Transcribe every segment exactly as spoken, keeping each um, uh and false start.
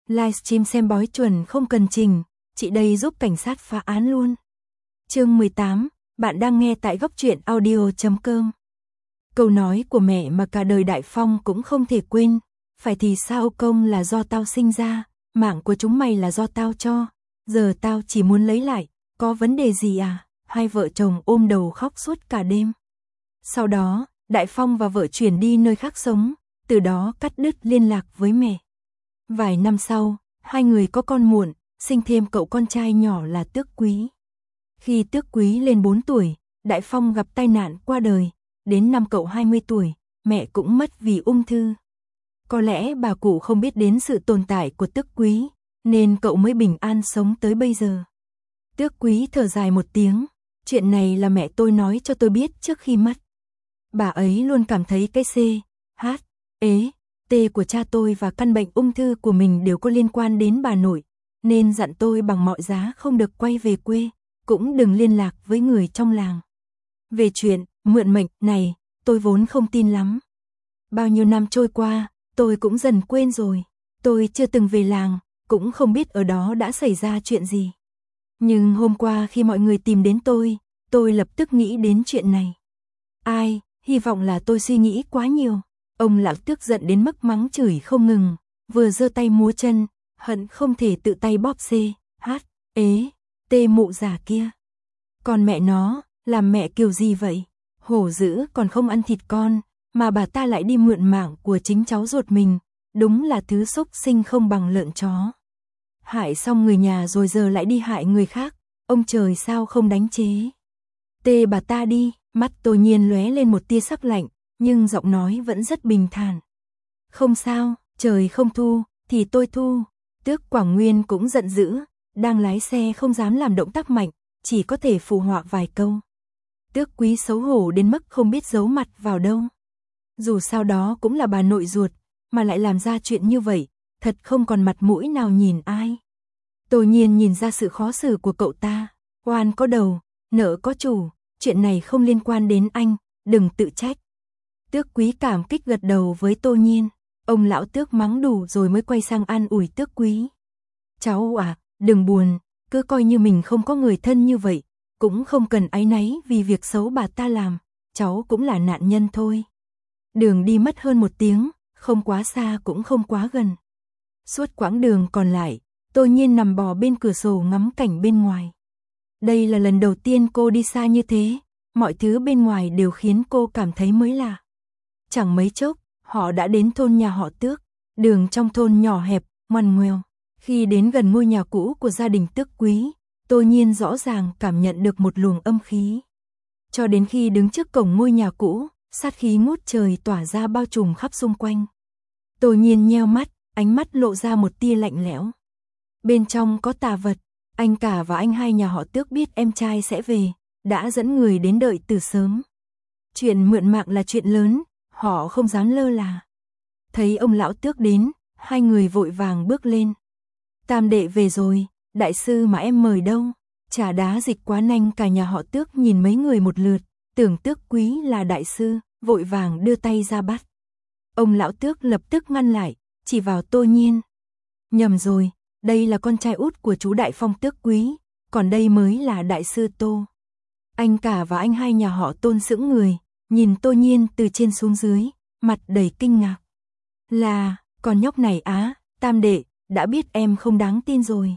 Livestream xem bói chuẩn không cần trình, chị đây giúp cảnh sát phá án luôn. Chương mười tám, bạn đang nghe tại góc truyện audio chấm com. Câu nói của mẹ mà cả đời Đại Phong cũng không thể quên, phải thì sao công là do tao sinh ra, mạng của chúng mày là do tao cho, giờ tao chỉ muốn lấy lại, có vấn đề gì à? Hai vợ chồng ôm đầu khóc suốt cả đêm. Sau đó, Đại Phong và vợ chuyển đi nơi khác sống, từ đó cắt đứt liên lạc với mẹ. Vài năm sau, hai người có con muộn, sinh thêm cậu con trai nhỏ là Tước Quý. Khi Tước Quý lên bốn tuổi, Đại Phong gặp tai nạn qua đời, đến năm cậu hai mươi tuổi, mẹ cũng mất vì ung thư. Có lẽ bà cụ không biết đến sự tồn tại của Tước Quý, nên cậu mới bình an sống tới bây giờ. Tước Quý thở dài một tiếng, chuyện này là mẹ tôi nói cho tôi biết trước khi mất. Bà ấy luôn cảm thấy cái C, H, ế, T của cha tôi và căn bệnh ung thư của mình đều có liên quan đến bà nội, nên dặn tôi bằng mọi giá không được quay về quê, cũng đừng liên lạc với người trong làng. Về chuyện mượn mệnh này, tôi vốn không tin lắm. Bao nhiêu năm trôi qua, tôi cũng dần quên rồi. Tôi chưa từng về làng, cũng không biết ở đó đã xảy ra chuyện gì. Nhưng hôm qua khi mọi người tìm đến tôi, tôi lập tức nghĩ đến chuyện này. Ai, hy vọng là tôi suy nghĩ quá nhiều. Ông lão Tước giận đến mức mắng chửi không ngừng, vừa giơ tay múa chân, hận không thể tự tay bóp C, H, ế, T mụ già kia. Còn mẹ nó, làm mẹ kiểu gì vậy? Hổ dữ còn không ăn thịt con, mà bà ta lại đi mượn mạng của chính cháu ruột mình, đúng là thứ xúc sinh không bằng lợn chó. Hại xong người nhà rồi giờ lại đi hại người khác, ông trời sao không đánh chế. Tê bà ta đi, mắt Tô Nhiên lóe lên một tia sắc lạnh, nhưng giọng nói vẫn rất bình thản. Không sao, trời không thu, thì tôi thu. Tước Quảng Nguyên cũng giận dữ, đang lái xe không dám làm động tác mạnh, chỉ có thể phụ họa vài câu. Tước Quý xấu hổ đến mức không biết giấu mặt vào đâu. Dù sao đó cũng là bà nội ruột, mà lại làm ra chuyện như vậy, thật không còn mặt mũi nào nhìn ai. Tô Nhiên nhìn ra sự khó xử của cậu ta, oan có đầu, nợ có chủ, chuyện này không liên quan đến anh, đừng tự trách. Tước Quý cảm kích gật đầu với Tô Nhiên, ông lão Tước mắng đủ rồi mới quay sang an ủi Tước Quý. Cháu à, đừng buồn, cứ coi như mình không có người thân như vậy, cũng không cần áy náy vì việc xấu bà ta làm, cháu cũng là nạn nhân thôi. Đường đi mất hơn một tiếng, không quá xa cũng không quá gần. Suốt quãng đường còn lại, Tô Nhiên nằm bò bên cửa sổ ngắm cảnh bên ngoài. Đây là lần đầu tiên cô đi xa như thế, mọi thứ bên ngoài đều khiến cô cảm thấy mới lạ. Chẳng mấy chốc, họ đã đến thôn nhà họ Tước, đường trong thôn nhỏ hẹp, ngoằn ngoèo. Khi đến gần ngôi nhà cũ của gia đình Tước Quý, Tô Nhiên rõ ràng cảm nhận được một luồng âm khí. Cho đến khi đứng trước cổng ngôi nhà cũ, sát khí ngút trời tỏa ra bao trùm khắp xung quanh. Tô Nhiên nheo mắt, ánh mắt lộ ra một tia lạnh lẽo. Bên trong có tà vật, anh cả và anh hai nhà họ Tước biết em trai sẽ về, đã dẫn người đến đợi từ sớm. Chuyện mượn mạng là chuyện lớn, họ không dám lơ là. Thấy ông lão Tước đến, hai người vội vàng bước lên. Tam đệ về rồi, đại sư mà em mời đâu? Trà đá dịch quá nhanh, cả nhà họ Tước nhìn mấy người một lượt, tưởng Tước Quý là đại sư, vội vàng đưa tay ra bắt. Ông lão Tước lập tức ngăn lại, chỉ vào Tô Nhiên. Nhầm rồi, đây là con trai út của chú Đại Phong Tước Quý, còn đây mới là đại sư Tô. Anh cả và anh hai nhà họ Tôn sững người, nhìn Tô Nhiên từ trên xuống dưới, mặt đầy kinh ngạc. Là, con nhóc này á, tam đệ, đã biết em không đáng tin rồi.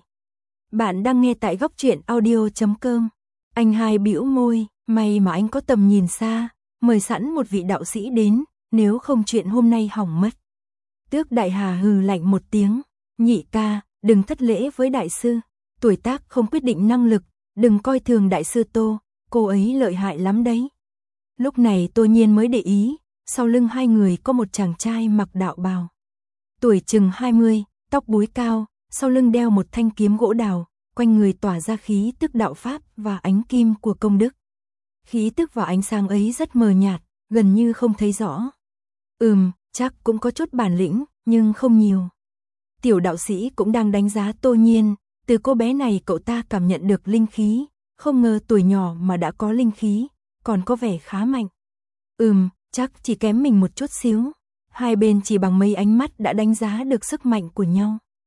Bạn đang nghe tại góc truyện audio chấm com. Anh hai bĩu môi, may mà anh có tầm nhìn xa, mời sẵn một vị đạo sĩ đến, nếu không chuyện hôm nay hỏng mất. Tước Đại Hà hừ lạnh một tiếng, nhị ca, đừng thất lễ với đại sư, tuổi tác không quyết định năng lực, đừng coi thường đại sư Tô, cô ấy lợi hại lắm đấy. Lúc này Tô Nhiên mới để ý, sau lưng hai người có một chàng trai mặc đạo bào. Tuổi chừng hai mươi, tóc búi cao, sau lưng đeo một thanh kiếm gỗ đào, quanh người tỏa ra khí tức đạo pháp và ánh kim của công đức. Khí tức và ánh sáng ấy rất mờ nhạt, gần như không thấy rõ. Ừm, chắc cũng có chút bản lĩnh, nhưng không nhiều. Tiểu đạo sĩ cũng đang đánh giá Tô Nhiên, từ cô bé này cậu ta cảm nhận được linh khí, không ngờ tuổi nhỏ mà đã có linh khí, còn có vẻ khá mạnh. Ừm, chắc chỉ kém mình một chút xíu. Hai bên chỉ bằng mấy ánh mắt đã đánh giá được sức mạnh của nhau.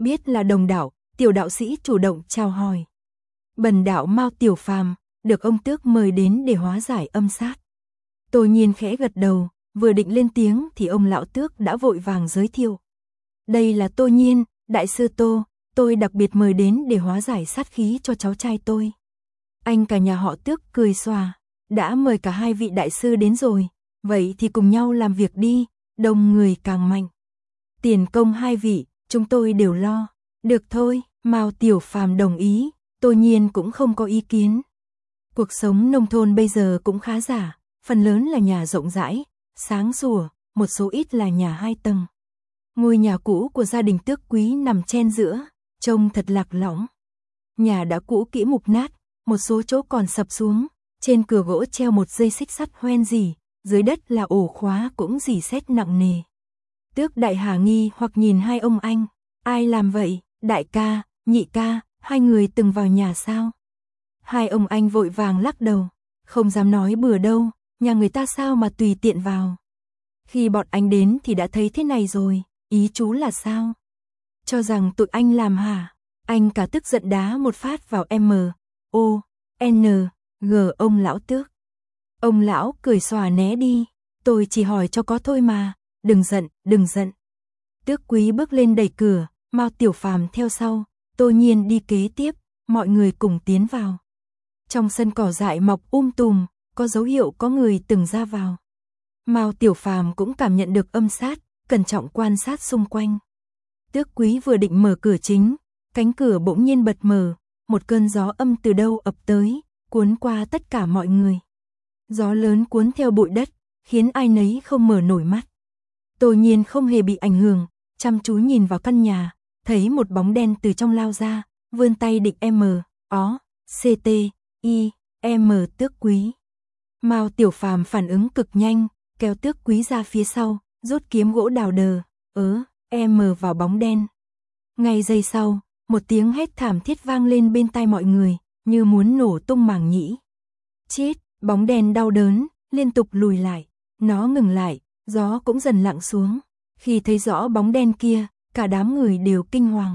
Biết là đồng đạo, tiểu đạo sĩ chủ động chào hỏi. Bần đạo Mao Tiểu Phàm, được ông Tước mời đến để hóa giải âm sát. Tô Nhiên khẽ gật đầu, vừa định lên tiếng thì ông lão Tước đã vội vàng giới thiệu. Đây là Tô Nhiên, đại sư Tô, tôi đặc biệt mời đến để hóa giải sát khí cho cháu trai tôi. Anh cả nhà họ Tước cười xòa, đã mời cả hai vị đại sư đến rồi, vậy thì cùng nhau làm việc đi, đông người càng mạnh. Tiền công hai vị, chúng tôi đều lo. Được thôi, Mao Tiểu Phàm đồng ý, Tô Nhiên cũng không có ý kiến. Cuộc sống nông thôn bây giờ cũng khá giả, phần lớn là nhà rộng rãi, sáng sủa, một số ít là nhà hai tầng. Ngôi nhà cũ của gia đình Tước Quý nằm chen giữa, trông thật lạc lõng. Nhà đã cũ kỹ mục nát, một số chỗ còn sập xuống, trên cửa gỗ treo một dây xích sắt hoen rỉ, dưới đất là ổ khóa cũng rỉ sét nặng nề. Tước Đại Hà nghi hoặc nhìn hai ông anh, ai làm vậy, đại ca, nhị ca, hai người từng vào nhà sao? Hai ông anh vội vàng lắc đầu, không dám nói bừa đâu, nhà người ta sao mà tùy tiện vào. Khi bọn anh đến thì đã thấy thế này rồi, ý chú là sao? Cho rằng tụi anh làm hả? Anh cả tức giận đá một phát vào M, O, N, G ông lão Tước. Ông lão cười xòa né đi, tôi chỉ hỏi cho có thôi mà, đừng giận, đừng giận. Tước Quý bước lên đẩy cửa, Mao Tiểu Phàm theo sau, Tô Nhiên đi kế tiếp, mọi người cùng tiến vào. Trong sân cỏ dại mọc um tùm, có dấu hiệu có người từng ra vào. Mao Tiểu Phàm cũng cảm nhận được âm sát, cẩn trọng quan sát xung quanh. Tước Quý vừa định mở cửa chính, cánh cửa bỗng nhiên bật mở, một cơn gió âm từ đâu ập tới, cuốn qua tất cả mọi người. Gió lớn cuốn theo bụi đất, khiến ai nấy không mở nổi mắt. Tô Nhiên không hề bị ảnh hưởng, chăm chú nhìn vào căn nhà, thấy một bóng đen từ trong lao ra, vươn tay định M, ó, C T, I, M Tước Quý. Mao Tiểu Phàm phản ứng cực nhanh, kéo Tước Quý ra phía sau, rút kiếm gỗ đào đờ, ớ, M vào bóng đen. Ngay giây sau, một tiếng hét thảm thiết vang lên bên tai mọi người, như muốn nổ tung màng nhĩ. Chết, bóng đen đau đớn, liên tục lùi lại, nó ngừng lại, gió cũng dần lặng xuống. Khi thấy rõ bóng đen kia, cả đám người đều kinh hoàng.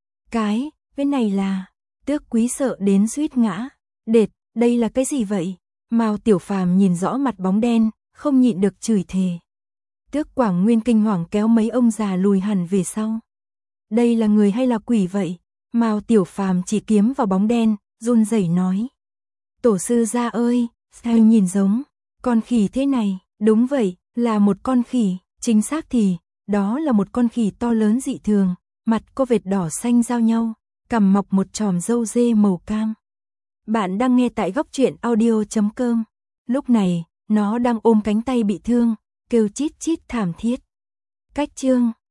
Cái, cái này là, Tước Quý sợ đến suýt ngã. Đệt, đây là cái gì vậy? Mao Tiểu Phàm nhìn rõ mặt bóng đen, không nhịn được chửi thề. Tước Quảng Nguyên kinh hoàng kéo mấy ông già lùi hẳn về sau. Đây là người hay là quỷ vậy? Mao Tiểu Phàm chỉ kiếm vào bóng đen, run rẩy nói. Tổ sư gia ơi, sao nhìn giống con khỉ thế này? Đúng vậy, là một con khỉ, chính xác thì, đó là một con khỉ to lớn dị thường, mặt có vệt đỏ xanh giao nhau, cằm mọc một chòm râu dê màu cam. Bạn đang nghe tại góc truyện audio chấm com. Lúc này, nó đang ôm cánh tay bị thương, kêu chít chít thảm thiết. Cách chương